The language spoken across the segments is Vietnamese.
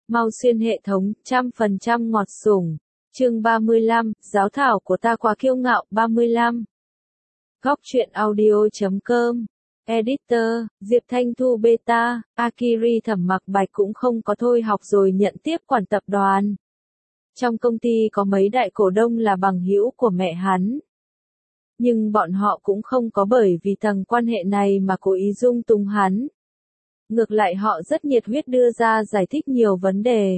Mau xuyên hệ thống, 100% ngọt sủng. Chương 35, giáo thảo của ta quá kiêu ngạo, 35. Góc truyện audio.com. Editor, Diệp Thanh Thu Beta, Akiri Thẩm Mặc Bạch cũng không có thôi học rồi nhận tiếp quản tập đoàn. Trong công ty có mấy đại cổ đông là bằng hữu của mẹ hắn. Nhưng bọn họ cũng không có bởi vì tầng quan hệ này mà cố ý dung túng hắn. Ngược lại họ rất nhiệt huyết đưa ra giải thích nhiều vấn đề.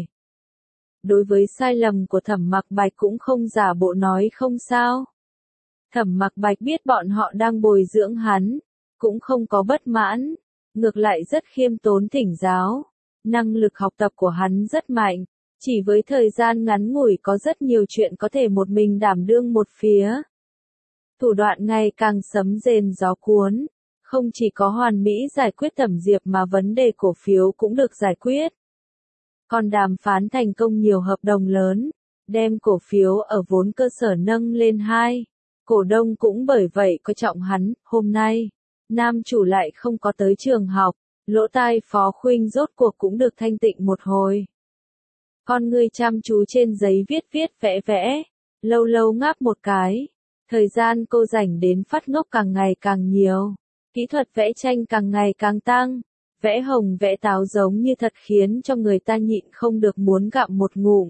Đối với sai lầm của Thẩm Mặc Bạch cũng không giả bộ nói không sao. Thẩm Mặc Bạch biết bọn họ đang bồi dưỡng hắn, cũng không có bất mãn, ngược lại rất khiêm tốn thỉnh giáo. Năng lực học tập của hắn rất mạnh, chỉ với thời gian ngắn ngủi có rất nhiều chuyện có thể một mình đảm đương một phía. Thủ đoạn ngày càng sấm rền gió cuốn, không chỉ có hoàn mỹ giải quyết Thẩm Diệp mà vấn đề cổ phiếu cũng được giải quyết. Còn đàm phán thành công nhiều hợp đồng lớn, đem cổ phiếu ở vốn cơ sở nâng lên 2. Cổ đông cũng bởi vậy coi trọng hắn. Hôm nay, nam chủ lại không có tới trường học, lỗ tai Phó Khuynh rốt cuộc cũng được thanh tịnh một hồi. Con ngươi chăm chú trên giấy viết vẽ vẽ, lâu lâu ngáp một cái. Thời gian cô dành đến phát ngốc càng ngày càng nhiều, kỹ thuật vẽ tranh càng ngày càng tăng, vẽ hồng vẽ táo giống như thật khiến cho người ta nhịn không được muốn gặm một ngụm.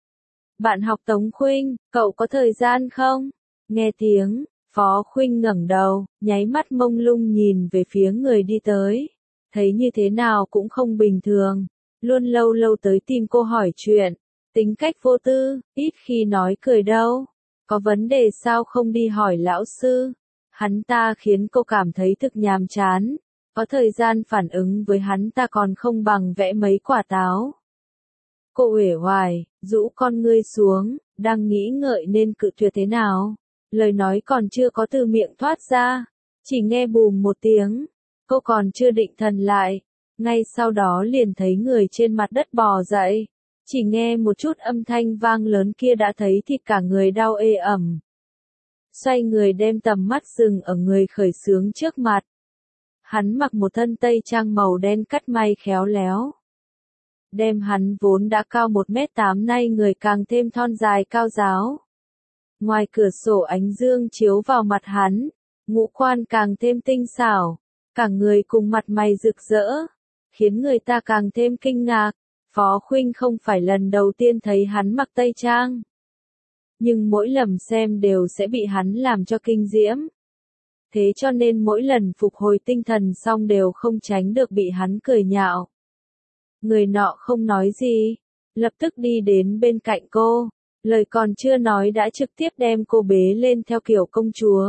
Bạn học Tống Khuynh, cậu có thời gian không? Nghe tiếng, Phó Khuynh ngẩng đầu, nháy mắt mông lung nhìn về phía người đi tới. Thấy như thế nào cũng không bình thường, luôn lâu lâu tới tìm cô hỏi chuyện, tính cách vô tư, ít khi nói cười đâu. Có vấn đề sao không đi hỏi lão sư? Hắn ta khiến cô cảm thấy thực nhàm chán, có thời gian phản ứng với hắn ta còn không bằng vẽ mấy quả táo. Cô uể oải, rũ con ngươi xuống, đang nghĩ ngợi nên cự tuyệt thế nào. Lời nói còn chưa có từ miệng thoát ra, chỉ nghe bùm một tiếng, cô còn chưa định thần lại, ngay sau đó liền thấy người trên mặt đất bò dậy. Chỉ nghe một chút âm thanh vang lớn kia đã thấy thịt cả người đau ê ẩm. Xoay người đem tầm mắt dừng ở người khởi xướng trước mặt. Hắn mặc một thân tây trang màu đen cắt may khéo léo. Đem hắn vốn đã cao 1m8 nay người càng thêm thon dài cao ráo. Ngoài cửa sổ ánh dương chiếu vào mặt hắn, ngũ quan càng thêm tinh xảo, cả người cùng mặt mày rực rỡ, khiến người ta càng thêm kinh ngạc. Phó Khuynh không phải lần đầu tiên thấy hắn mặc tây trang, nhưng mỗi lần xem đều sẽ bị hắn làm cho kinh diễm. Thế cho nên mỗi lần phục hồi tinh thần xong đều không tránh được bị hắn cười nhạo. Người nọ không nói gì, lập tức đi đến bên cạnh cô, lời còn chưa nói đã trực tiếp đem cô bế lên theo kiểu công chúa.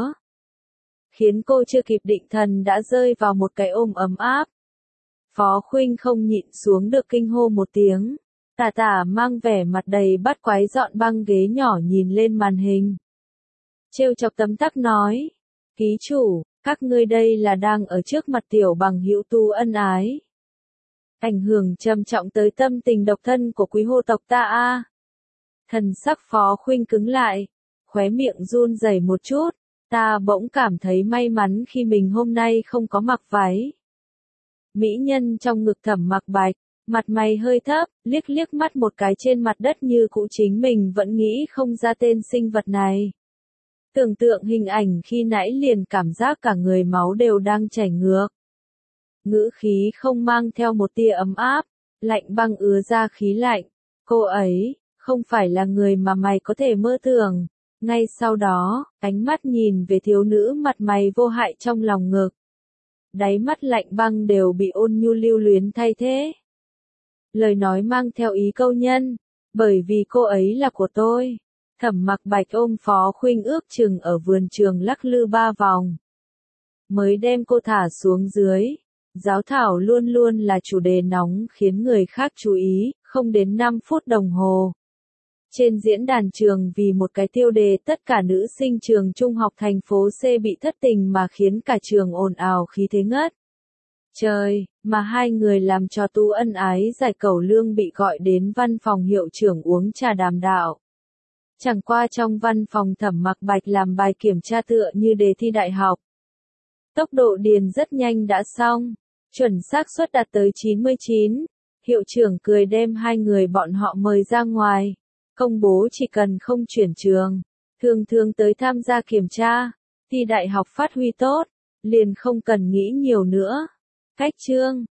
Khiến cô chưa kịp định thần đã rơi vào một cái ôm ấm áp. Phó Khuynh không nhịn xuống được kinh hô một tiếng, tả tả mang vẻ mặt đầy bắt quái dọn băng ghế nhỏ nhìn lên màn hình. Trêu chọc tấm tắc nói, ký chủ, các ngươi đây là đang ở trước mặt tiểu bằng hữu tu ân ái. Ảnh hưởng trầm trọng tới tâm tình độc thân của quý hộ tộc ta a. Thần sắc Phó Khuynh cứng lại, khóe miệng run rẩy một chút, ta bỗng cảm thấy may mắn khi mình hôm nay không có mặc váy. Mỹ nhân trong ngực Thẩm Mặc Bạch, mặt mày hơi thấp, liếc liếc mắt một cái trên mặt đất như cũ chính mình vẫn nghĩ không ra tên sinh vật này. Tưởng tượng hình ảnh khi nãy liền cảm giác cả người máu đều đang chảy ngược. Ngữ khí không mang theo một tia ấm áp, lạnh băng ứa ra khí lạnh. Cô ấy, không phải là người mà mày có thể mơ tưởng. Ngay sau đó, ánh mắt nhìn về thiếu nữ mặt mày vô hại trong lòng ngực. Đáy mắt lạnh băng đều bị ôn nhu lưu luyến thay thế. Lời nói mang theo ý câu nhân, bởi vì cô ấy là của tôi. Thẩm Mặc Bạch ôm Phó Khuynh ước chừng ở vườn trường lắc lư 3 vòng. Mới đem cô thả xuống dưới. Giáo thảo luôn luôn là chủ đề nóng khiến người khác chú ý, không đến 5 phút đồng hồ. Trên diễn đàn trường vì một cái tiêu đề tất cả nữ sinh trường trung học thành phố C bị thất tình mà khiến cả trường ồn ào khí thế ngất. Trời, mà hai người làm cho tu ân ái giải cẩu lương bị gọi đến văn phòng hiệu trưởng uống trà đàm đạo. Chẳng qua trong văn phòng Thẩm Mặc Bạch làm bài kiểm tra tựa như đề thi đại học. Tốc độ điền rất nhanh đã xong, chuẩn xác suất đạt tới 99. Hiệu trưởng cười đem hai người bọn họ mời ra ngoài. Công bố chỉ cần không chuyển trường, thường thường tới tham gia kiểm tra, thi đại học phát huy tốt, liền không cần nghĩ nhiều nữa. Cách chương